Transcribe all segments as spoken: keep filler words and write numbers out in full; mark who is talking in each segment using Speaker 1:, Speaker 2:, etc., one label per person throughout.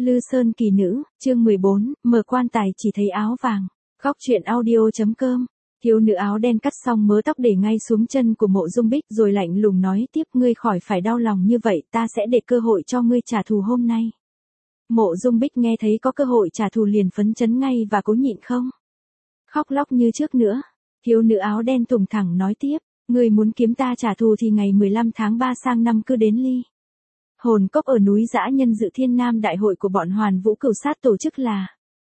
Speaker 1: Lư Sơn kỳ nữ, chương mười bốn, mở quan tài chỉ thấy áo vàng. Góc truyện audio.com. Thiếu nữ áo đen cắt xong mớ tóc để ngay xuống chân của Mộ Dung Bích rồi lạnh lùng nói tiếp, ngươi khỏi phải đau lòng như vậy, ta sẽ để cơ hội cho ngươi trả thù hôm nay. Mộ Dung Bích nghe thấy có cơ hội trả thù liền phấn chấn ngay và cố nhịn không khóc lóc như trước nữa. Thiếu nữ áo đen thùng thẳng nói tiếp, ngươi muốn kiếm ta trả thù thì ngày mười lăm tháng ba sang năm cứ đến Ly Hồn Cốc ở núi Dã nhân dự Thiên Nam đại hội của bọn Hoàn Vũ Cửu Sát tổ chức là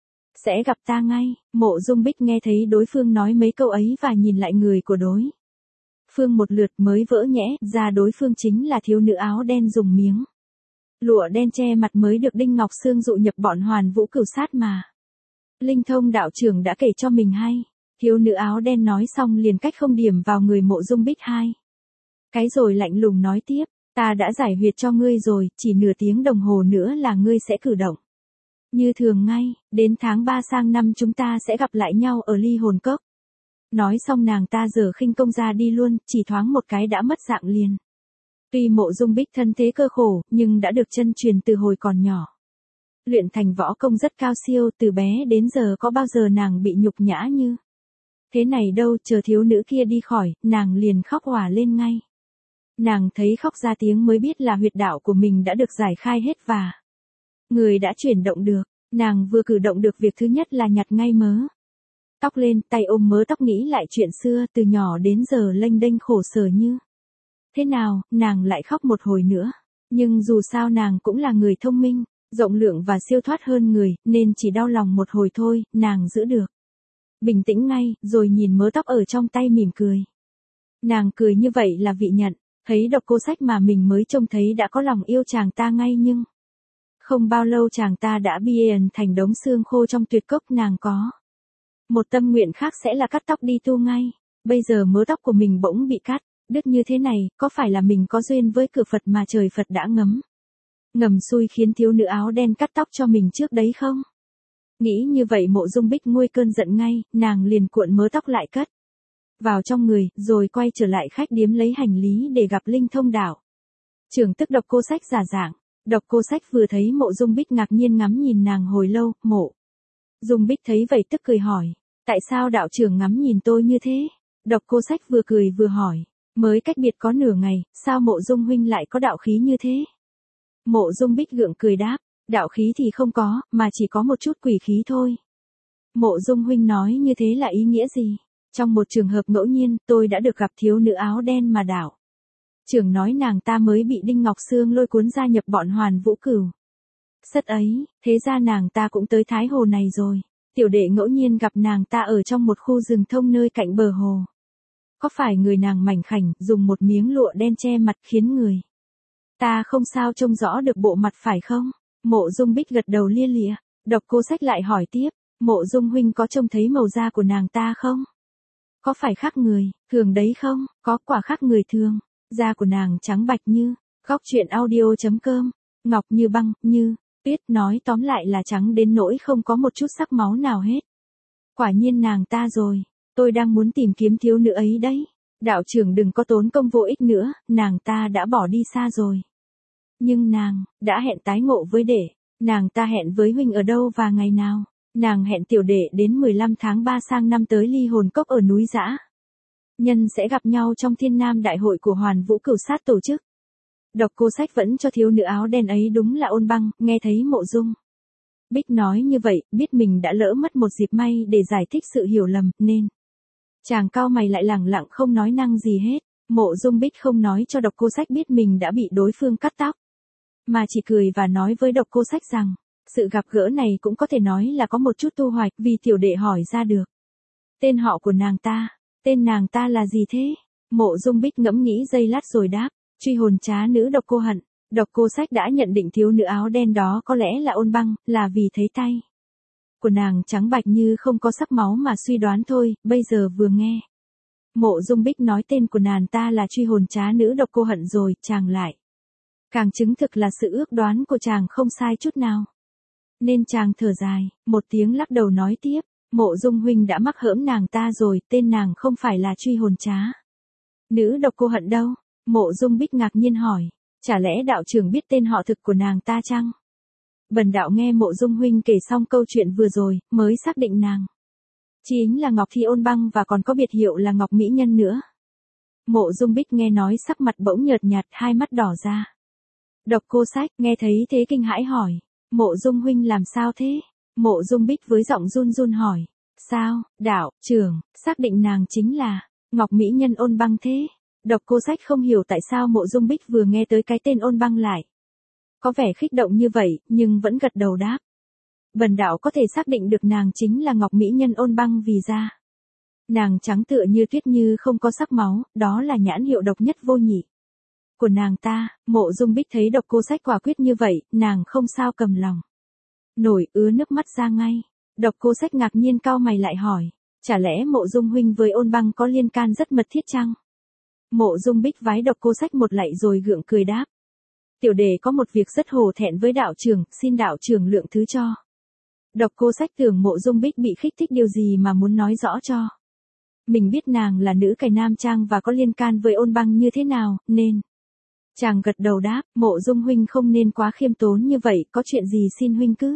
Speaker 1: sẽ gặp ta ngay. Mộ Dung Bích nghe thấy đối phương nói mấy câu ấy và nhìn lại người của đối phương một lượt mới vỡ nhẽ ra đối phương chính là thiếu nữ áo đen dùng miếng lụa đen che mặt mới được Đinh Ngọc Sương dụ nhập bọn Hoàn Vũ Cửu Sát mà Linh Thông đạo trưởng đã kể cho mình hay. Thiếu nữ áo đen nói xong liền cách không điểm vào người Mộ Dung Bích hai cái rồi lạnh lùng nói tiếp, ta đã giải huyệt cho ngươi rồi, chỉ nửa tiếng đồng hồ nữa là ngươi sẽ cử động như thường ngay, đến tháng ba sang năm chúng ta sẽ gặp lại nhau ở Ly Hồn Cốc. Nói xong nàng ta giở khinh công ra đi luôn, chỉ thoáng một cái đã mất dạng liền. Tuy Mộ Dung Bích thân thế cơ khổ, nhưng đã được chân truyền từ hồi còn nhỏ. Luyện thành võ công rất cao siêu, từ bé đến giờ có bao giờ nàng bị nhục nhã như thế này đâu. Chờ thiếu nữ kia đi khỏi, nàng liền khóc òa lên ngay. Nàng thấy khóc ra tiếng mới biết là huyệt đạo của mình đã được giải khai hết và người đã chuyển động được. Nàng vừa cử động được việc thứ nhất là nhặt ngay mớ tóc lên, tay ôm mớ tóc nghĩ lại chuyện xưa từ nhỏ đến giờ lênh đênh khổ sở như thế nào, nàng lại khóc một hồi nữa. Nhưng dù sao nàng cũng là người thông minh, rộng lượng và siêu thoát hơn người, nên chỉ đau lòng một hồi thôi, nàng giữ được bình tĩnh ngay, rồi nhìn mớ tóc ở trong tay mỉm cười. Nàng cười như vậy là vị nhận, thấy Độc Cô Sách mà mình mới trông thấy đã có lòng yêu chàng ta ngay, nhưng không bao lâu chàng ta đã biến thành đống xương khô trong tuyệt cốc. Nàng có một tâm nguyện khác sẽ là cắt tóc đi tu ngay. Bây giờ mớ tóc của mình bỗng bị cắt đứt như thế này, có phải là mình có duyên với cửa Phật mà trời Phật đã ngấm ngầm xui khiến thiếu nữ áo đen cắt tóc cho mình trước đấy không? Nghĩ như vậy Mộ Dung Bích nguôi cơn giận ngay, nàng liền cuộn mớ tóc lại cất vào trong người, rồi quay trở lại khách điếm lấy hành lý để gặp Linh Thông đạo trưởng tức Độc Cô Sách giả dạng. Độc Cô Sách vừa thấy Mộ Dung Bích ngạc nhiên ngắm nhìn nàng hồi lâu. Mộ Dung Bích thấy vậy tức cười hỏi, tại sao đạo trưởng ngắm nhìn tôi như thế? Độc Cô Sách vừa cười vừa hỏi, mới cách biệt có nửa ngày, sao Mộ Dung huynh lại có đạo khí như thế? Mộ Dung Bích gượng cười đáp, đạo khí thì không có, mà chỉ có một chút quỷ khí thôi. Mộ Dung huynh nói như thế là ý nghĩa gì? Trong một trường hợp ngẫu nhiên, tôi đã được gặp thiếu nữ áo đen mà đạo trưởng nói nàng ta mới bị Đinh Ngọc Sương lôi cuốn gia nhập bọn Hoàn Vũ Cửu Sát ấy, thế ra nàng ta cũng tới Thái Hồ này rồi. Tiểu đệ ngẫu nhiên gặp nàng ta ở trong một khu rừng thông nơi cạnh bờ hồ. Có phải người nàng mảnh khảnh, dùng một miếng lụa đen che mặt khiến người ta không sao trông rõ được bộ mặt phải không? Mộ Dung Bích gật đầu lia lịa. Độc Cô Sách lại hỏi tiếp, Mộ Dung huynh có trông thấy màu da của nàng ta không? Có phải khác người thường đấy không? Có, quả khác người thường. Da của nàng trắng bạch như góc truyện audio.com, ngọc như băng, như tuyết, nói tóm lại là trắng đến nỗi không có một chút sắc máu nào hết. Quả nhiên nàng ta rồi, tôi đang muốn tìm kiếm thiếu nữ ấy đấy. Đạo trưởng đừng có tốn công vô ích nữa, nàng ta đã bỏ đi xa rồi. Nhưng nàng đã hẹn tái ngộ với đệ. Nàng ta hẹn với huynh ở đâu và ngày nào? Nàng hẹn tiểu đệ đến mười lăm tháng ba sang năm tới Ly Hồn Cốc ở núi Dã nhân sẽ gặp nhau trong Thiên Nam đại hội của Hoàn Vũ Cửu Sát tổ chức. Độc Cô Sách vẫn cho thiếu nữ áo đen ấy đúng là ôn băng. Nghe thấy Mộ Dung Bích nói như vậy, biết mình đã lỡ mất một dịp may để giải thích sự hiểu lầm, nên chàng cau mày lại lẳng lặng không nói năng gì hết. Mộ Dung Bích không nói cho Độc Cô Sách biết mình đã bị đối phương cắt tóc, mà chỉ cười và nói với Độc Cô Sách rằng, sự gặp gỡ này cũng có thể nói là có một chút thu hoạch, vì tiểu đệ hỏi ra được tên họ của nàng ta. Tên nàng ta là gì thế? Mộ Dung Bích ngẫm nghĩ giây lát rồi đáp, truy hồn trá nữ Độc Cô Hận. Độc Cô Sách đã nhận định thiếu nữ áo đen đó có lẽ là ôn băng, là vì thấy tay của nàng trắng bạch như không có sắc máu mà suy đoán thôi. Bây giờ vừa nghe Mộ Dung Bích nói tên của nàng ta là truy hồn trá nữ Độc Cô Hận rồi, chàng lại càng chứng thực là sự ước đoán của chàng không sai chút nào. Nên chàng thở dài, một tiếng lắc đầu nói tiếp, Mộ Dung huynh đã mắc hỡm nàng ta rồi, tên nàng không phải là truy hồn trá nữ Độc Cô Hận đâu. Mộ Dung Bích ngạc nhiên hỏi, chả lẽ đạo trưởng biết tên họ thực của nàng ta chăng? Bần đạo nghe Mộ Dung huynh kể xong câu chuyện vừa rồi, mới xác định nàng chính là Ngọc Thi Ôn Băng và còn có biệt hiệu là Ngọc Mỹ Nhân nữa. Mộ Dung Bích nghe nói sắc mặt bỗng nhợt nhạt, hai mắt đỏ ra. Độc Cô Sách nghe thấy thế kinh hãi hỏi, Mộ Dung huynh làm sao thế? Mộ Dung Bích với giọng run run hỏi, sao, đạo, trưởng, xác định nàng chính là Ngọc Mỹ Nhân Ôn Băng thế? Độc Cô Sách không hiểu tại sao Mộ Dung Bích vừa nghe tới cái tên Ôn Băng lại có vẻ kích động như vậy, nhưng vẫn gật đầu đáp. Bần đạo có thể xác định được nàng chính là Ngọc Mỹ Nhân Ôn Băng vì da nàng trắng tựa như tuyết, như không có sắc máu, đó là nhãn hiệu độc nhất vô nhị của nàng ta. Mộ Dung Bích thấy Độc Cô Sách quả quyết như vậy, nàng không sao cầm lòng nổi, ứa nước mắt ra ngay. Độc Cô Sách ngạc nhiên cau mày lại hỏi, chả lẽ Mộ Dung huynh với Ôn Băng có liên can rất mật thiết chăng? Mộ Dung Bích vái Độc Cô Sách một lạy rồi gượng cười đáp, tiểu đệ có một việc rất hổ thẹn với đạo trưởng, xin đạo trưởng lượng thứ cho. Độc Cô Sách tưởng Mộ Dung Bích bị khích thích điều gì mà muốn nói rõ cho mình biết nàng là nữ cày nam trang và có liên can với Ôn Băng như thế nào, nên chàng gật đầu đáp, Mộ Dung huynh không nên quá khiêm tốn như vậy, có chuyện gì xin huynh cứ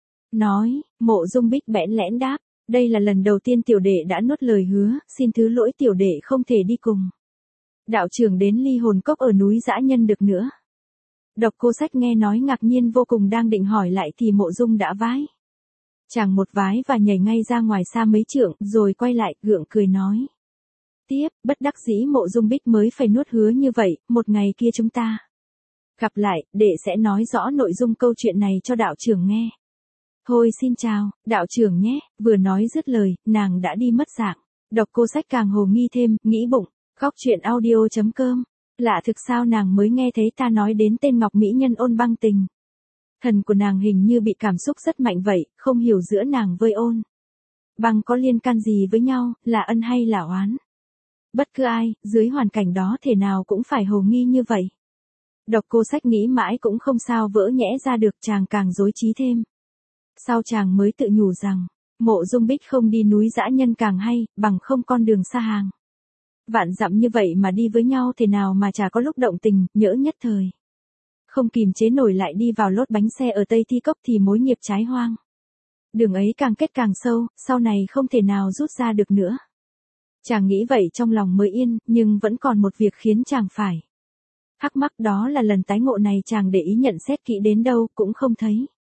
Speaker 1: nói. Mộ Dung Bích bẽn lẽn đáp, đây là lần đầu tiên tiểu đệ đã nuốt lời hứa, xin thứ lỗi tiểu đệ không thể đi cùng đạo trưởng đến Ly Hồn Cốc ở núi Dã Nhân được nữa. Độc Cô Sách nghe nói ngạc nhiên vô cùng, đang định hỏi lại thì Mộ Dung đã vái chàng một vái và nhảy ngay ra ngoài xa mấy trượng, rồi quay lại, gượng cười nói tiếp, bất đắc dĩ Mộ Dung Bích mới phải nuốt hứa như vậy, một ngày kia chúng ta gặp lại, đệ sẽ nói rõ nội dung câu chuyện này cho đạo trưởng nghe. Thôi xin chào, đạo trưởng nhé. Vừa nói dứt lời, nàng đã đi mất dạng. Độc Cô Sách càng hồ nghi thêm, nghĩ bụng, khóc chuyện audio chấm com. Lạ thực sao nàng mới nghe thấy ta nói đến tên Ngọc Mỹ Nhân Ôn Băng tình. Thần của nàng hình như bị cảm xúc rất mạnh vậy, không hiểu giữa nàng với Ôn Băng có liên can gì với nhau, là ân hay là oán. Bất cứ ai, dưới hoàn cảnh đó thể nào cũng phải hồ nghi như vậy. Độc Cô Sách nghĩ mãi cũng không sao vỡ nhẽ ra được, chàng càng rối trí thêm. Sau chàng mới tự nhủ rằng, Mộ Dung Bích không đi núi Dã Nhân càng hay, bằng không con đường xa hàng vạn dặm như vậy mà đi với nhau thế nào mà chả có lúc động tình, nhỡ nhất thời không kìm chế nổi lại đi vào lốt bánh xe ở Tây Thi Cốc thì mối nghiệp trái hoang. Đường ấy càng kết càng sâu, sau này không thể nào rút ra được nữa. Chàng nghĩ vậy trong lòng mới yên, nhưng vẫn còn một việc khiến chàng phải thắc mắc, đó là lần tái ngộ này chàng để ý nhận xét kỹ đến đâu cũng không thấy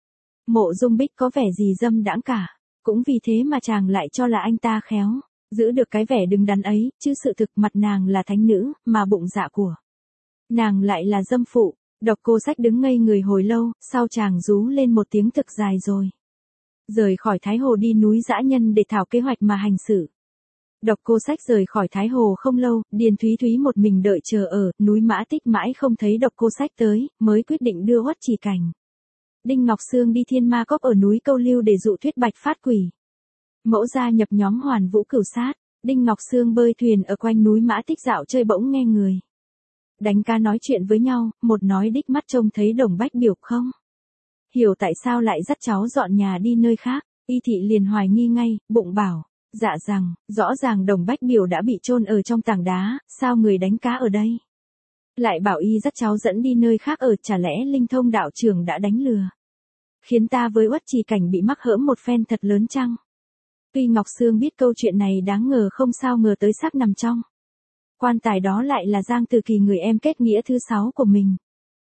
Speaker 1: Mộ Dung Bích có vẻ gì dâm đãng cả. Cũng vì thế mà chàng lại cho là anh ta khéo giữ được cái vẻ đứng đắn ấy, chứ sự thực mặt nàng là thánh nữ, mà bụng dạ của nàng lại là dâm phụ. Độc Cô Sách đứng ngây người hồi lâu, sau chàng rú lên một tiếng thực dài rồi rời khỏi Thái Hồ đi núi Dã Nhân để thảo kế hoạch mà hành xử. Độc Cô Sách rời khỏi Thái Hồ không lâu, Điền Thúy Thúy một mình đợi chờ ở núi Mã Tích mãi không thấy Độc Cô Sách tới, mới quyết định đưa Uất Trì Cảnh, Đinh Ngọc Sương đi Thiên Ma Cốc ở núi Câu Lưu để dụ Thuyết Bạch phát quỷ. Mẫu gia nhập nhóm Hoàn Vũ Cửu Sát. Đinh Ngọc Sương bơi thuyền ở quanh núi Mã Tích dạo chơi, bỗng nghe người đánh cá nói chuyện với nhau, một nói đích mắt trông thấy Đồng Bách Biểu không hiểu tại sao lại dắt cháu dọn nhà đi nơi khác. Y thị liền hoài nghi ngay, bụng bảo, dạ rằng, rõ ràng Đồng Bách Biểu đã bị chôn ở trong tảng đá, sao người đánh cá ở đây lại bảo y dắt cháu dẫn đi nơi khác ở, chả lẽ Linh Thông đạo trưởng đã đánh lừa khiến ta với Uất Trì Cảnh bị mắc hỡm một phen thật lớn chăng? Tuy Ngọc Sương biết câu chuyện này đáng ngờ, không sao ngờ tới xác nằm trong quan tài đó lại là Giang Từ Kỳ, người em kết nghĩa thứ sáu của mình.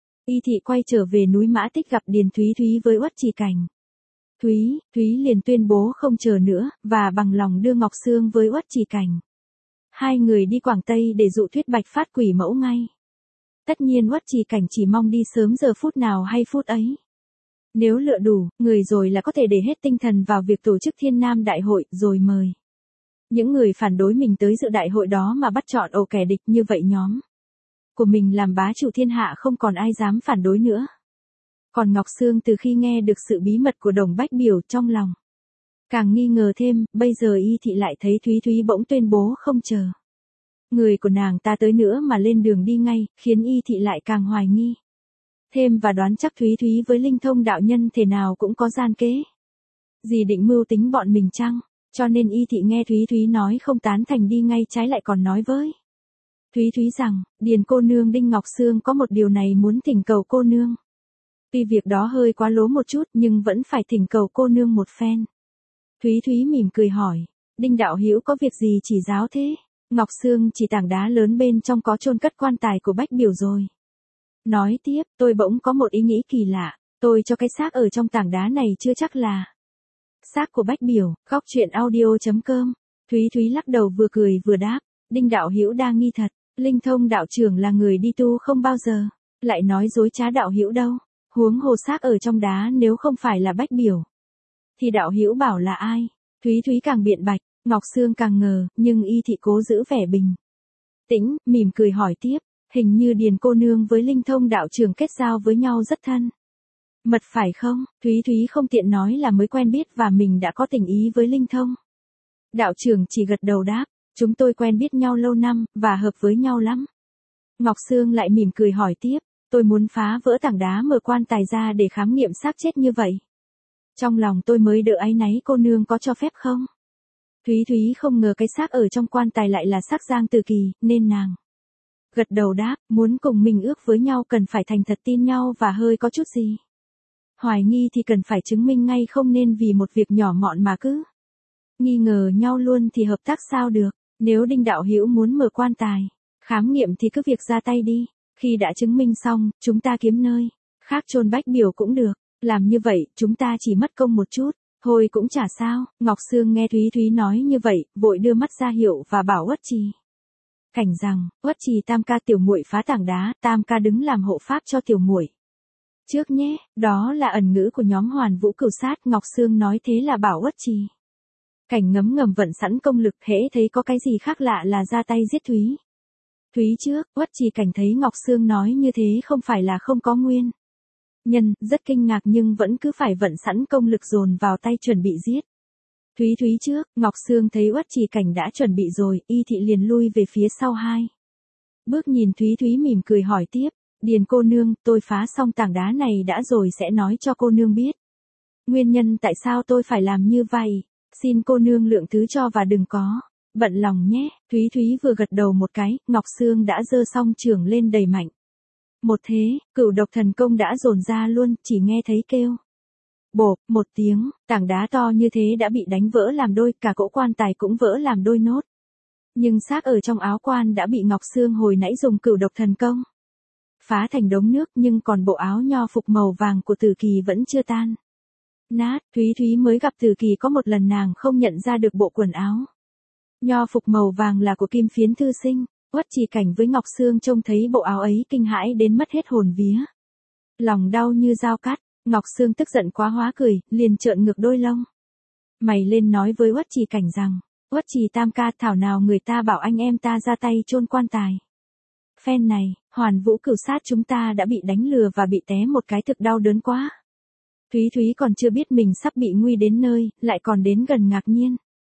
Speaker 1: Y thị quay trở về núi Mã Tích gặp Điền Thúy Thúy với Uất Trì Cảnh. Thúy, Thúy liền tuyên bố không chờ nữa, và bằng lòng đưa Ngọc Sương với Uất Trì Cảnh. Hai người đi Quảng Tây để dụ Thuyết Bạch phát quỷ mẫu ngay. Tất nhiên Uất Trì Cảnh chỉ mong đi sớm giờ phút nào hay phút ấy. Nếu lựa đủ, người rồi là có thể để hết tinh thần vào việc tổ chức Thiên Nam Đại hội, rồi mời những người phản đối mình tới dự đại hội đó mà bắt chọn ổ kẻ địch, như vậy nhóm của mình làm bá chủ thiên hạ, không còn ai dám phản đối nữa. Còn Ngọc Sương từ khi nghe được sự bí mật của Đồng Bách Biểu, trong lòng càng nghi ngờ thêm, bây giờ y thị lại thấy Thúy Thúy bỗng tuyên bố không chờ người của nàng ta tới nữa mà lên đường đi ngay, khiến y thị lại càng hoài nghi thêm và đoán chắc Thúy Thúy với Linh Thông đạo nhân thể nào cũng có gian kế gì định mưu tính bọn mình chăng. Cho nên y thị nghe Thúy Thúy nói không tán thành đi ngay, trái lại còn nói với Thúy Thúy rằng, Điền cô nương Đinh Ngọc Sương có một điều này muốn thỉnh cầu cô nương. Tuy việc đó hơi quá lố một chút nhưng vẫn phải thỉnh cầu cô nương một phen. Thúy Thúy mỉm cười hỏi, Đinh đạo hữu có việc gì chỉ giáo thế? Ngọc Sương chỉ tảng đá lớn bên trong có chôn cất quan tài của Bách Biểu rồi. Nói tiếp, tôi bỗng có một ý nghĩ kỳ lạ, tôi cho cái xác ở trong tảng đá này chưa chắc là xác của Bách Biểu. Khóc chuyện audio chấm com. Thúy Thúy lắc đầu vừa cười vừa đáp, Đinh đạo hữu đa nghi thật, Linh Thông đạo trưởng là người đi tu không bao giờ lại nói dối trá đạo hữu đâu. Huống hồ xác ở trong đá nếu không phải là Bách Biểu thì đạo hữu bảo là ai? Thúy Thúy càng biện bạch, Ngọc Sương càng ngờ, nhưng y thị cố giữ vẻ bình tĩnh, mỉm cười hỏi tiếp, hình như Điền cô nương với Linh Thông đạo trưởng kết giao với nhau rất thân mật phải không? Thúy Thúy không tiện nói là mới quen biết và mình đã có tình ý với Linh Thông đạo trưởng, chỉ gật đầu đáp, chúng tôi quen biết nhau lâu năm và hợp với nhau lắm. Ngọc Sương lại mỉm cười hỏi tiếp, tôi muốn phá vỡ tảng đá mở quan tài ra để khám nghiệm xác chết như vậy. Trong lòng tôi mới đỡ áy náy, cô nương có cho phép không? Thúy Thúy không ngờ cái xác ở trong quan tài lại là xác Giang Từ Kỳ, nên nàng gật đầu đáp, muốn cùng mình ước với nhau cần phải thành thật tin nhau và hơi có chút gì hoài nghi thì cần phải chứng minh ngay, không nên vì một việc nhỏ mọn mà cứ nghi ngờ nhau luôn thì hợp tác sao được. Nếu Đinh đạo hữu muốn mở quan tài khám nghiệm thì cứ việc ra tay đi, khi đã chứng minh xong, chúng ta kiếm nơi khác chôn Bách Biểu cũng được. Làm như vậy, chúng ta chỉ mất công một chút, thôi cũng chả sao. Ngọc Sương nghe Thúy Thúy nói như vậy, vội đưa mắt ra hiệu và bảo Uất Trì Cảnh rằng, Uất Trì tam ca, tiểu muội phá tảng đá, tam ca đứng làm hộ pháp cho tiểu muội trước nhé. Đó là ẩn ngữ của nhóm Hoàn Vũ Cửu Sát. Ngọc Sương nói thế là bảo Uất Trì Cảnh ngấm ngầm vận sẵn công lực, hễ thấy có cái gì khác lạ là ra tay giết Thúy Thúy trước. Uất Trì Cảnh thấy Ngọc Sương nói như thế không phải là không có nguyên nhân, rất kinh ngạc nhưng vẫn cứ phải vận sẵn công lực dồn vào tay chuẩn bị giết Thúy Thúy trước. Ngọc Sương thấy Uất Trì Cảnh đã chuẩn bị rồi, y thị liền lui về phía sau hai bước, nhìn Thúy Thúy mỉm cười hỏi tiếp, Điền cô nương, tôi phá xong tảng đá này đã rồi sẽ nói cho cô nương biết nguyên nhân tại sao tôi phải làm như vậy. Xin cô nương lượng thứ cho và đừng có bận lòng nhé. Thúy Thúy vừa gật đầu một cái, Ngọc Sương đã giơ song chưởng lên đầy mạnh. Một thế, Cửu Độc Thần Công đã dồn ra luôn, chỉ nghe thấy kêu bộp một tiếng, tảng đá to như thế đã bị đánh vỡ làm đôi, cả cỗ quan tài cũng vỡ làm đôi nốt. Nhưng xác ở trong áo quan đã bị Ngọc Sương hồi nãy dùng Cửu Độc Thần Công phá thành đống nước, nhưng còn bộ áo nho phục màu vàng của Tử Kỳ vẫn chưa tan nát. Thúy Thúy mới gặp Tử Kỳ có một lần, nàng không nhận ra được bộ quần áo nho phục màu vàng là của Kim Phiến thư sinh. Uất Trì Cảnh với Ngọc Sương trông thấy bộ áo ấy kinh hãi đến mất hết hồn vía, lòng đau như dao cắt. Ngọc Sương tức giận quá hóa cười, liền trợn ngược đôi lông mày lên nói với Uất Trì Cảnh rằng, Uất Trì tam ca, thảo nào người ta bảo anh em ta ra tay chôn quan tài. Phen này, Hoàn Vũ Cửu Sát chúng ta đã bị đánh lừa và bị té một cái, thực đau đớn quá. Thúy Thúy còn chưa biết mình sắp bị nguy đến nơi, lại còn đến gần ngạc nhiên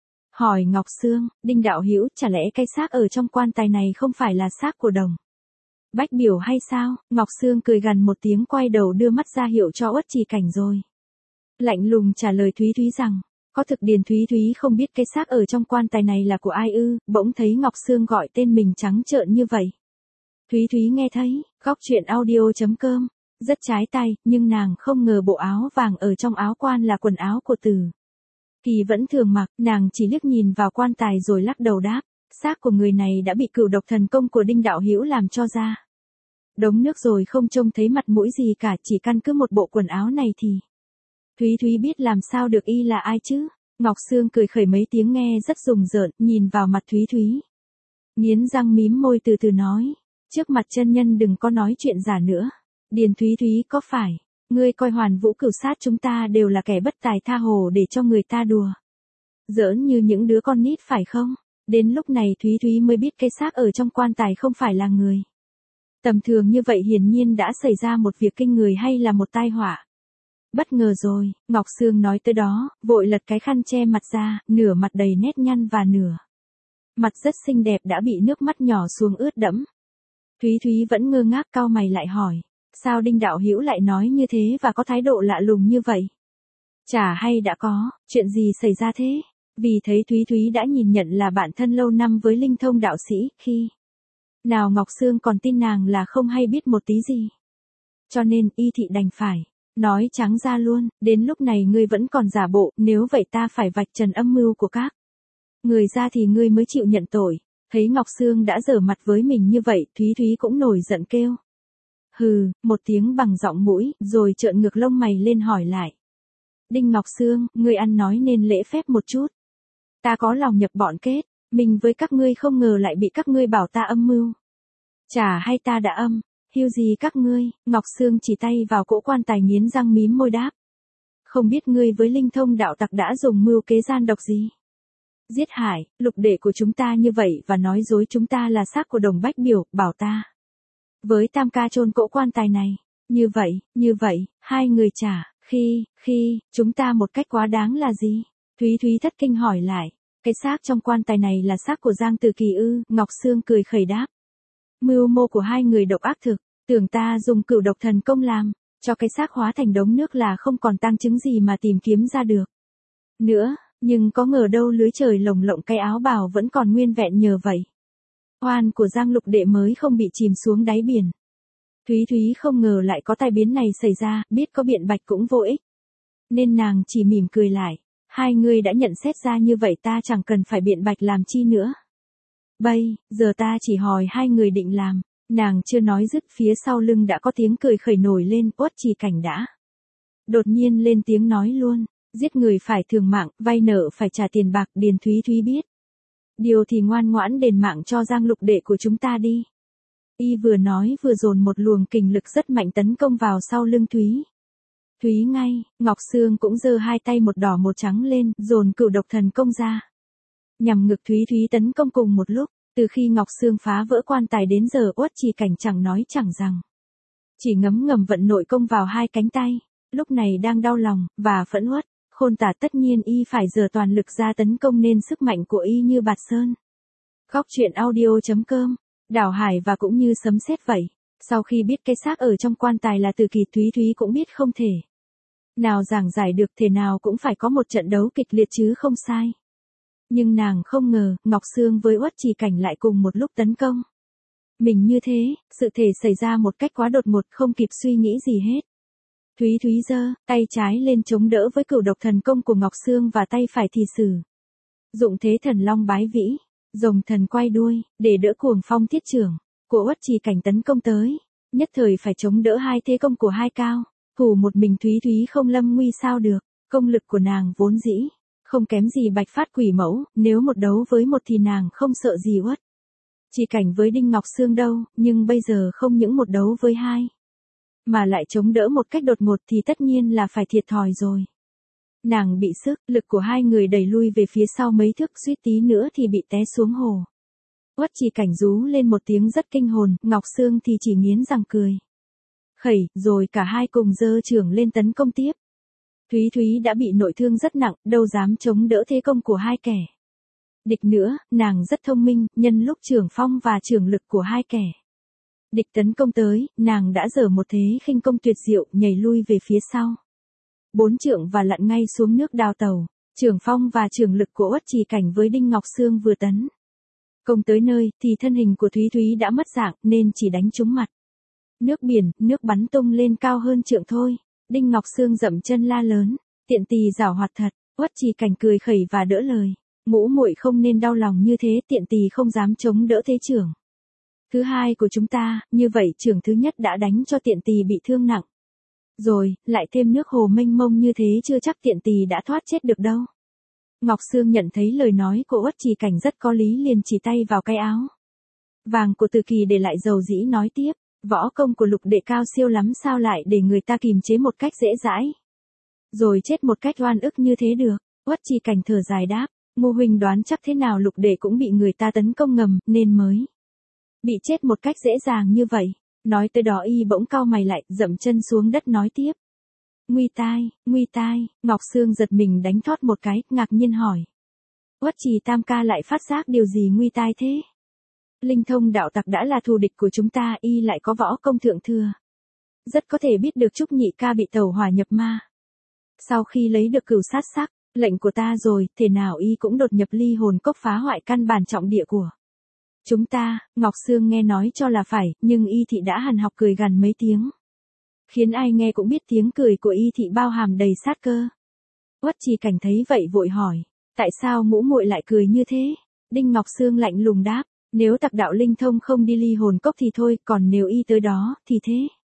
Speaker 1: hỏi Ngọc Sương, Đinh đạo hữu, chả lẽ cái xác ở trong quan tài này không phải là xác của đồng Bách Biểu hay sao? Ngọc Sương cười gằn một tiếng, quay đầu đưa mắt ra hiệu cho Uất Trì Cảnh rồi lạnh lùng trả lời Thúy Thúy rằng, có thực. Điền Thúy Thúy không biết cái xác ở trong quan tài này là của ai ư? Bỗng thấy Ngọc Sương gọi tên mình trắng trợn như vậy. Thúy Thúy nghe thấy, khóc chuyện audio chấm com, rất trái tay, nhưng nàng không ngờ bộ áo vàng ở trong áo quan là quần áo của Tử Kỳ vẫn thường mặc. Nàng chỉ liếc nhìn vào quan tài rồi lắc đầu đáp, xác của người này đã bị Cửu Độc Thần Công của Đinh đạo hữu làm cho ra đống nước rồi, không trông thấy mặt mũi gì cả, chỉ căn cứ một bộ quần áo này thì Thúy Thúy biết làm sao được y là ai chứ. Ngọc Sương cười khẩy mấy tiếng nghe rất rùng rợn, nhìn vào mặt Thúy Thúy nghiến răng mím môi từ từ nói, trước mặt chân nhân đừng có nói chuyện giả nữa. Điền Thúy Thúy, có phải ngươi coi Hoàn Vũ Cửu Sát chúng ta đều là kẻ bất tài tha hồ để cho người ta đùa giỡn như những đứa con nít phải không? Đến lúc này Thúy Thúy mới biết cái xác ở trong quan tài không phải là người tầm thường như vậy, hiển nhiên đã xảy ra một việc kinh người hay là một tai họa bất ngờ rồi. Ngọc Sương nói tới đó, vội lật cái khăn che mặt ra, nửa mặt đầy nét nhăn và nửa mặt rất xinh đẹp đã bị nước mắt nhỏ xuống ướt đẫm. Thúy Thúy vẫn ngơ ngác, cau mày lại hỏi, sao Đinh đạo hữu lại nói như thế và có thái độ lạ lùng như vậy? Chả hay đã có chuyện gì xảy ra thế? Vì thấy Thúy Thúy đã nhìn nhận là bạn thân lâu năm với Linh Thông đạo sĩ, khi nào Ngọc Sương còn tin nàng là không hay biết một tí gì. Cho nên y thị đành phải. Nói trắng ra luôn, đến lúc này ngươi vẫn còn giả bộ, nếu vậy ta phải vạch trần âm mưu của các người ra thì ngươi mới chịu nhận tội. Thấy Ngọc Sương đã giở mặt với mình như vậy, Thúy Thúy cũng nổi giận kêu. Hừ, một tiếng bằng giọng mũi, rồi trợn ngược lông mày lên hỏi lại. Đinh Ngọc Sương, ngươi ăn nói nên lễ phép một chút. Ta có lòng nhập bọn kết, mình với các ngươi không ngờ lại bị các ngươi bảo ta âm mưu. Chả hay ta đã âm, hiu gì các ngươi, Ngọc Sương chỉ tay vào cỗ quan tài nghiến răng mím môi đáp. Không biết ngươi với linh thông đạo tặc đã dùng mưu kế gian độc gì? Giết hại, lục đệ của chúng ta như vậy và nói dối chúng ta là xác của Đồng Bách Biểu, bảo ta. Với tam ca chôn cỗ quan tài này, như vậy, như vậy, hai người trả, khi, khi, chúng ta một cách quá đáng là gì? Thúy Thúy thất kinh hỏi lại, cái xác trong quan tài này là xác của Giang Từ Kỳ ư? Ngọc Sương cười khẩy đáp. Mưu mô của hai người độc ác thực, tưởng ta dùng cửu độc thần công làm, cho cái xác hóa thành đống nước là không còn tang chứng gì mà tìm kiếm ra được. Nữa, nhưng có ngờ đâu lưới trời lồng lộng cái áo bào vẫn còn nguyên vẹn nhờ vậy. Oan của Giang lục đệ mới không bị chìm xuống đáy biển. Thúy Thúy không ngờ lại có tai biến này xảy ra, biết có biện bạch cũng vô ích. Nên nàng chỉ mỉm cười lại, hai người đã nhận xét ra như vậy ta chẳng cần phải biện bạch làm chi nữa. Bây, giờ ta chỉ hỏi hai người định làm, nàng chưa nói dứt phía sau lưng đã có tiếng cười khẩy nổi lên, Uất Trì Cảnh đã. Đột nhiên lên tiếng nói luôn, giết người phải thường mạng, vay nợ phải trả tiền bạc, Điền Thúy Thúy biết. Điều thì ngoan ngoãn đền mạng cho Giang lục đệ của chúng ta đi. Y vừa nói vừa dồn một luồng kình lực rất mạnh tấn công vào sau lưng Thúy. Thúy ngay, Ngọc Sương cũng giơ hai tay một đỏ một trắng lên, dồn cửu độc thần công ra. Nhằm ngực Thúy Thúy tấn công cùng một lúc, từ khi Ngọc Sương phá vỡ quan tài đến giờ Uất Trì Cảnh chẳng nói chẳng rằng. Chỉ ngấm ngầm vận nội công vào hai cánh tay, lúc này đang đau lòng, và phẫn uất, khôn tả tất nhiên y phải giờ toàn lực ra tấn công nên sức mạnh của y như bạt sơn. Góc truyện audio chấm com, Đào Hải và cũng như sấm sét vậy, sau khi biết cái xác ở trong quan tài là Từ Kỳ, Thúy Thúy cũng biết không thể nào giảng giải được, thể nào cũng phải có một trận đấu kịch liệt chứ không sai. Nhưng nàng không ngờ, Ngọc Sương với Uất Trì Cảnh lại cùng một lúc tấn công mình như thế, sự thể xảy ra một cách quá đột ngột không kịp suy nghĩ gì hết. Thúy Thúy giơ tay trái lên chống đỡ với cửu độc thần công của Ngọc Sương và tay phải thì sử dụng thế thần long bái vĩ, rồng thần quay đuôi, để đỡ cuồng phong thiết trưởng của Uất Trì Cảnh tấn công tới, nhất thời phải chống đỡ hai thế công của hai cao, thủ một mình Thúy Thúy không lâm nguy sao được, công lực của nàng vốn dĩ không kém gì Bạch Phát Quỷ Mẫu, nếu một đấu với một thì nàng không sợ gì Uất Trì Cảnh với Đinh Ngọc Sương đâu, nhưng bây giờ không những một đấu với hai, mà lại chống đỡ một cách đột ngột thì tất nhiên là phải thiệt thòi rồi. Nàng bị sức, lực của hai người đẩy lui về phía sau mấy thước, suýt tí nữa thì bị té xuống hồ. Uất Trì Cảnh rú lên một tiếng rất kinh hồn, Ngọc Sương thì chỉ nghiến răng cười khẩy, rồi cả hai cùng giơ chưởng lên tấn công tiếp. Thúy Thúy đã bị nội thương rất nặng, đâu dám chống đỡ thế công của hai kẻ địch nữa, nàng rất thông minh, nhân lúc trưởng phong và trưởng lực của hai kẻ địch tấn công tới, nàng đã giở một thế khinh công tuyệt diệu, nhảy lui về phía sau bốn trượng và lặn ngay xuống nước đào tàu. Trưởng phong và trưởng lực của Uất Trì Cảnh với Đinh Ngọc Sương vừa tấn công tới nơi, thì thân hình của Thúy Thúy đã mất dạng, nên chỉ đánh trúng mặt nước biển, nước bắn tung lên cao hơn trượng thôi. Đinh Ngọc Sương dậm chân la lớn, tiện tỳ giảo hoạt thật. Uất Trì Cảnh cười khẩy và đỡ lời, ngũ muội không nên đau lòng như thế, tiện tỳ không dám chống đỡ thế trưởng thứ hai của chúng ta, như vậy trưởng thứ nhất đã đánh cho tiện tỳ bị thương nặng rồi, lại thêm nước hồ mênh mông như thế chưa chắc tiện tỳ đã thoát chết được đâu. Ngọc Sương nhận thấy lời nói của Uất Trì Cảnh rất có lý, liền chỉ tay vào cái áo vàng của Từ Kỳ để lại dầu dĩ nói tiếp, võ công của lục đệ cao siêu lắm, sao lại để người ta kìm chế một cách dễ dãi, rồi chết một cách oan ức như thế được. Uất Trì Cảnh thở dài đáp, Ngô huynh đoán chắc thế nào lục đệ cũng bị người ta tấn công ngầm, nên mới bị chết một cách dễ dàng như vậy. Nói tới đó y bỗng cau mày lại, dậm chân xuống đất nói tiếp. Nguy tai, nguy tai. Ngọc Sương giật mình đánh thót một cái, ngạc nhiên hỏi. Uất Trì tam ca lại phát giác điều gì nguy tai thế? Linh thông đạo tặc đã là thù địch của chúng ta, y lại có võ công thượng thừa, rất có thể biết được Trúc nhị ca bị tẩu hỏa nhập ma. Sau khi lấy được cửu sát sắc, lệnh của ta rồi, thể nào y cũng đột nhập ly hồn cốc phá hoại căn bản trọng địa của chúng ta. Ngọc Sương nghe nói cho là phải, nhưng y thị đã hằn học cười gằn mấy tiếng. khiến ai nghe cũng biết tiếng cười của Y thị bao hàm đầy sát cơ. Uất Trì Cảnh thấy vậy vội hỏi, tại sao ngũ muội lại cười như thế? Đinh Ngọc Sương lạnh lùng đáp, nếu Tặc Đạo Linh Thông không đi ly hồn cốc thì thôi, còn nếu y tới đó, thì thế.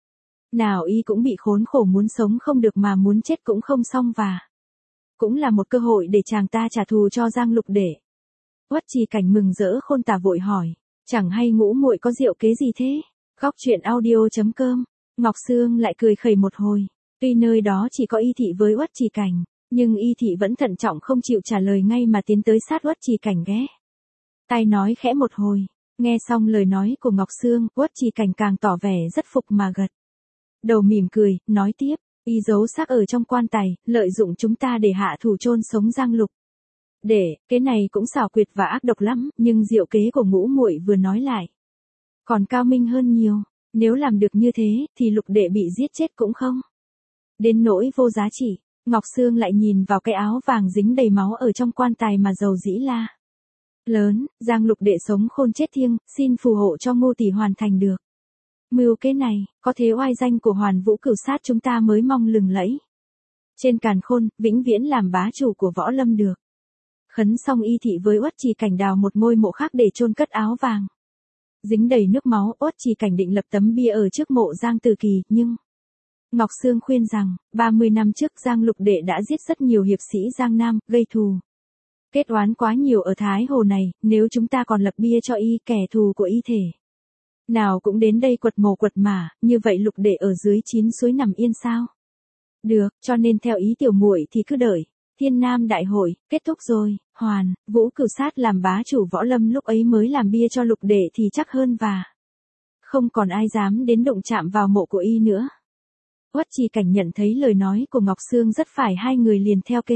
Speaker 1: Nào y cũng bị khốn khổ muốn sống không được mà muốn chết cũng không xong và cũng là một cơ hội để chàng ta trả thù cho Giang Lục Đệ. Uất Trì Cảnh mừng rỡ khôn tả vội hỏi, chẳng hay ngũ muội có diệu kế gì thế? Góc truyện audio chấm com. Ngọc Sương lại cười khẩy một hồi, tuy nơi đó chỉ có Y thị với Uất Trì Cảnh, nhưng Y thị vẫn thận trọng không chịu trả lời ngay mà tiến tới sát Uất Trì Cảnh ghé tai nói khẽ một hồi. Nghe xong lời nói của Ngọc Sương, Uất Trì Cảnh càng tỏ vẻ rất phục mà gật đầu mỉm cười, nói tiếp, y giấu xác ở trong quan tài, lợi dụng chúng ta để hạ thủ chôn sống Giang Lục Đệ, cái này cũng xảo quyệt và ác độc lắm, nhưng diệu kế của ngũ muội vừa nói lại còn cao minh hơn nhiều, nếu làm được như thế thì Lục Đệ bị giết chết cũng không đến nỗi vô giá trị. Ngọc Sương lại nhìn vào cái áo vàng dính đầy máu ở trong quan tài mà dầu dĩ la lớn, Giang Lục Đệ sống khôn chết thiêng, xin phù hộ cho Ngô tỷ hoàn thành được mưu kế này, có thế oai danh của Hoàn Vũ Cửu Sát chúng ta mới mong lừng lẫy trên càn khôn, vĩnh viễn làm bá chủ của võ lâm được. Khấn xong Y thị với Uất Trì Cảnh đào một ngôi mộ khác để chôn cất áo vàng dính đầy nước máu. Uất Trì Cảnh định lập tấm bia ở trước mộ Giang Từ Kỳ, nhưng Ngọc Sương khuyên rằng, ba mươi năm trước Giang Lục Đệ đã giết rất nhiều hiệp sĩ Giang Nam, gây thù kết oán quá nhiều ở Thái Hồ này, nếu chúng ta còn lập bia cho y, kẻ thù của y thể nào cũng đến đây quật mồ quật mả, như vậy Lục Đệ ở dưới chín suối nằm yên sao? Được, cho nên theo ý tiểu muội thì cứ đợi Thiên Nam Đại hội kết thúc rồi, Hoàn Vũ Cửu Sát làm bá chủ võ lâm lúc ấy mới làm bia cho Lục Đệ thì chắc hơn và không còn ai dám đến động chạm vào mộ của y nữa. Uất Trì Cảnh nhận thấy lời nói của Ngọc Sương rất phải, hai người liền theo kế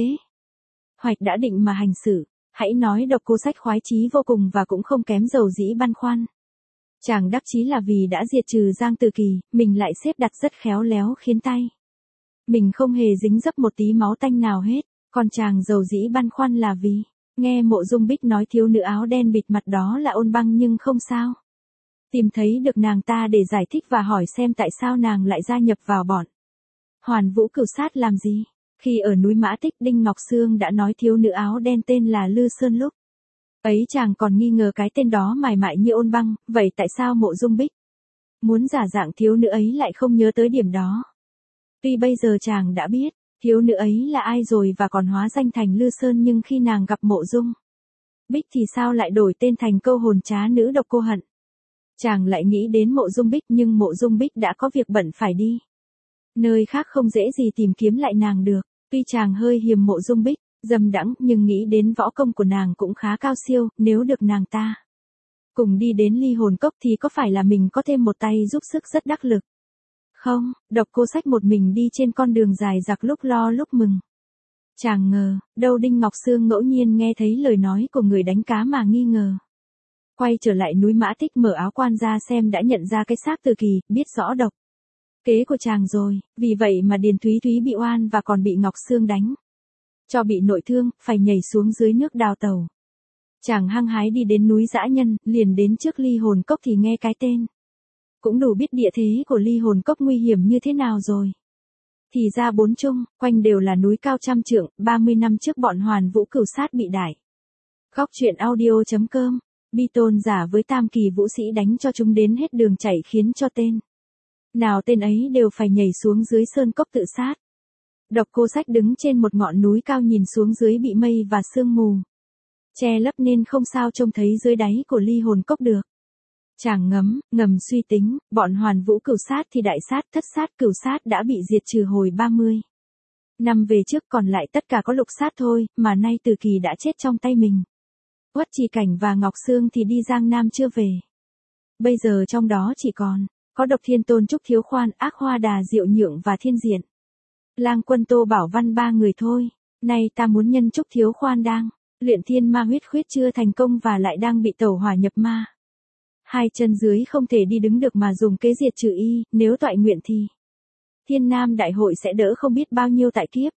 Speaker 1: hoạch đã định mà hành xử. Hãy nói Độc Cô Sách khoái chí vô cùng và cũng không kém dầu dĩ băn khoăn. Chàng đắc chí là vì đã diệt trừ Giang Từ Kỳ, mình lại xếp đặt rất khéo léo khiến tay mình không hề dính dấp một tí máu tanh nào hết, còn chàng dầu dĩ băn khoăn là vì nghe Mộ Dung Bích nói thiếu nữ áo đen bịt mặt đó là Ôn Băng nhưng không sao tìm thấy được nàng ta để giải thích và hỏi xem tại sao nàng lại gia nhập vào bọn Hoàn Vũ Cửu Sát làm gì. Khi ở núi Mã Tích, Đinh Ngọc Sương đã nói thiếu nữ áo đen tên là Lư Sơn lúc ấy chàng còn nghi ngờ cái tên đó mài mại như Ôn Băng, vậy tại sao Mộ Dung Bích muốn giả dạng thiếu nữ ấy lại không nhớ tới điểm đó? Tuy bây giờ chàng đã biết thiếu nữ ấy là ai rồi và còn hóa danh thành Lư Sơn, nhưng khi nàng gặp Mộ Dung Bích thì sao lại đổi tên thành câu hồn trá nữ Độc Cô Hận? Chàng lại nghĩ đến Mộ Dung Bích, nhưng Mộ Dung Bích đã có việc bận phải đi nơi khác, không dễ gì tìm kiếm lại nàng được. Tuy chàng hơi hiềm Mộ Dung Bích dâm đãng, nhưng nghĩ đến võ công của nàng cũng khá cao siêu, nếu được nàng ta cùng đi đến ly hồn cốc thì có phải là mình có thêm một tay giúp sức rất đắc lực không? Độc Cô Sách một mình đi trên con đường dài dặc, lúc lo lúc mừng. Chàng ngờ đâu Đinh Ngọc Sương ngẫu nhiên nghe thấy lời nói của người đánh cá mà nghi ngờ. Quay trở lại núi Mã Tích, mở áo quan ra xem, đã nhận ra cái xác Từ Kỳ, biết rõ độc kế của chàng rồi, vì vậy mà Điền Thúy Thúy bị oan và còn bị Ngọc Sương đánh cho bị nội thương, phải nhảy xuống dưới nước đào tẩu. Chàng hăng hái đi đến núi Dã Nhân, liền đến trước ly hồn cốc thì nghe cái tên cũng đủ biết địa thế của ly hồn cốc nguy hiểm như thế nào rồi. Thì ra bốn chung quanh đều là núi cao trăm trượng, ba mươi năm trước bọn Hoàn Vũ Cửu Sát bị đại góc truyện audio chấm com Bi Tôn giả với tam kỳ vũ sĩ đánh cho chúng đến hết đường chảy, khiến cho tên nào tên ấy đều phải nhảy xuống dưới sơn cốc tự sát. Độc Cô Sách đứng trên một ngọn núi cao nhìn xuống dưới bị mây và sương mù che lấp nên không sao trông thấy dưới đáy của ly hồn cốc được. Chàng ngấm, ngầm suy tính, bọn Hoàn Vũ Cửu Sát thì đại sát, thất sát, cửu sát đã bị diệt trừ hồi ba mươi năm về trước, còn lại tất cả có lục sát thôi, mà nay Từ Kỳ đã chết trong tay mình. Uất Trì Cảnh và Ngọc Sương thì đi Giang Nam chưa về. Bây giờ trong đó chỉ còn có Độc Thiên Tôn, Trúc Thiếu Khoan, Ác Hoa Đà, Diệu Nhượng và Thiên Diện Lang Quân, Tô Bảo Văn ba người thôi. Nay ta muốn nhân Trúc Thiếu Khoan đang luyện thiên ma huyết khuyết chưa thành công và lại đang bị tẩu hỏa nhập ma, hai chân dưới không thể đi đứng được mà dùng kế diệt trừ y, nếu toại nguyện thì Thiên Nam Đại hội sẽ đỡ không biết bao nhiêu tại kiếp.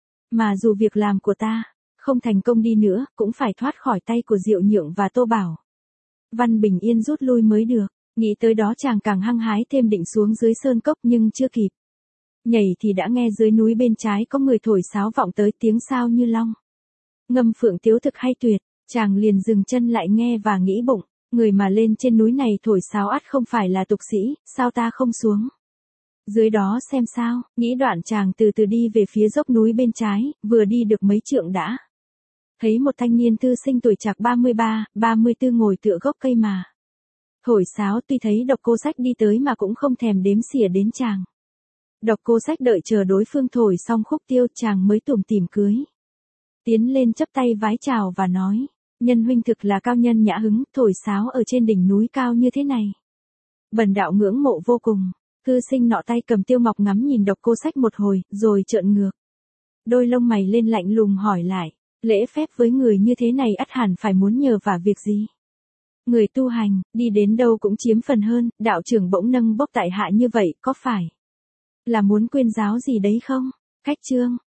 Speaker 1: Mà dù việc làm của ta không thành công đi nữa, cũng phải thoát khỏi tay của Diệu Nhượng và Tô Bảo Văn bình yên rút lui mới được. Nghĩ tới đó chàng càng hăng hái thêm, định xuống dưới sơn cốc nhưng chưa kịp Nhảy thì đã nghe dưới núi bên trái có người thổi sáo vọng tới tiếng sao như long. Ngâm phượng tiếu thực hay tuyệt, chàng liền dừng chân lại nghe và nghĩ bụng, người mà lên trên núi này thổi sáo ắt không phải là tục sĩ, sao ta không xuống dưới đó xem sao, nghĩ đoạn chàng từ từ đi về phía dốc núi bên trái, vừa đi được mấy trượng đã thấy một thanh niên thư sinh tuổi trạc ba mươi ba, ba mươi tư ngồi tựa gốc cây mà thổi sáo, tuy thấy Độc Cô Sách đi tới mà cũng không thèm đếm xỉa đến chàng. Độc Cô Sách đợi chờ đối phương thổi xong khúc tiêu, chàng mới tủm tỉm cưới tiến lên chắp tay vái chào và nói, nhân huynh thực là cao nhân nhã hứng, thổi sáo ở trên đỉnh núi cao như thế này, bần đạo ngưỡng mộ vô cùng. Thư sinh nọ tay cầm tiêu ngọc ngắm nhìn Độc Cô Sách một hồi, rồi trợn ngược đôi lông mày lên lạnh lùng hỏi lại, lễ phép với người như thế này ắt hẳn phải muốn nhờ vả việc gì? Người tu hành, đi đến đâu cũng chiếm phần hơn, đạo trưởng bỗng nâng bốc tại hạ như vậy, có phải là muốn quyên giáo gì đấy không? Khách chương,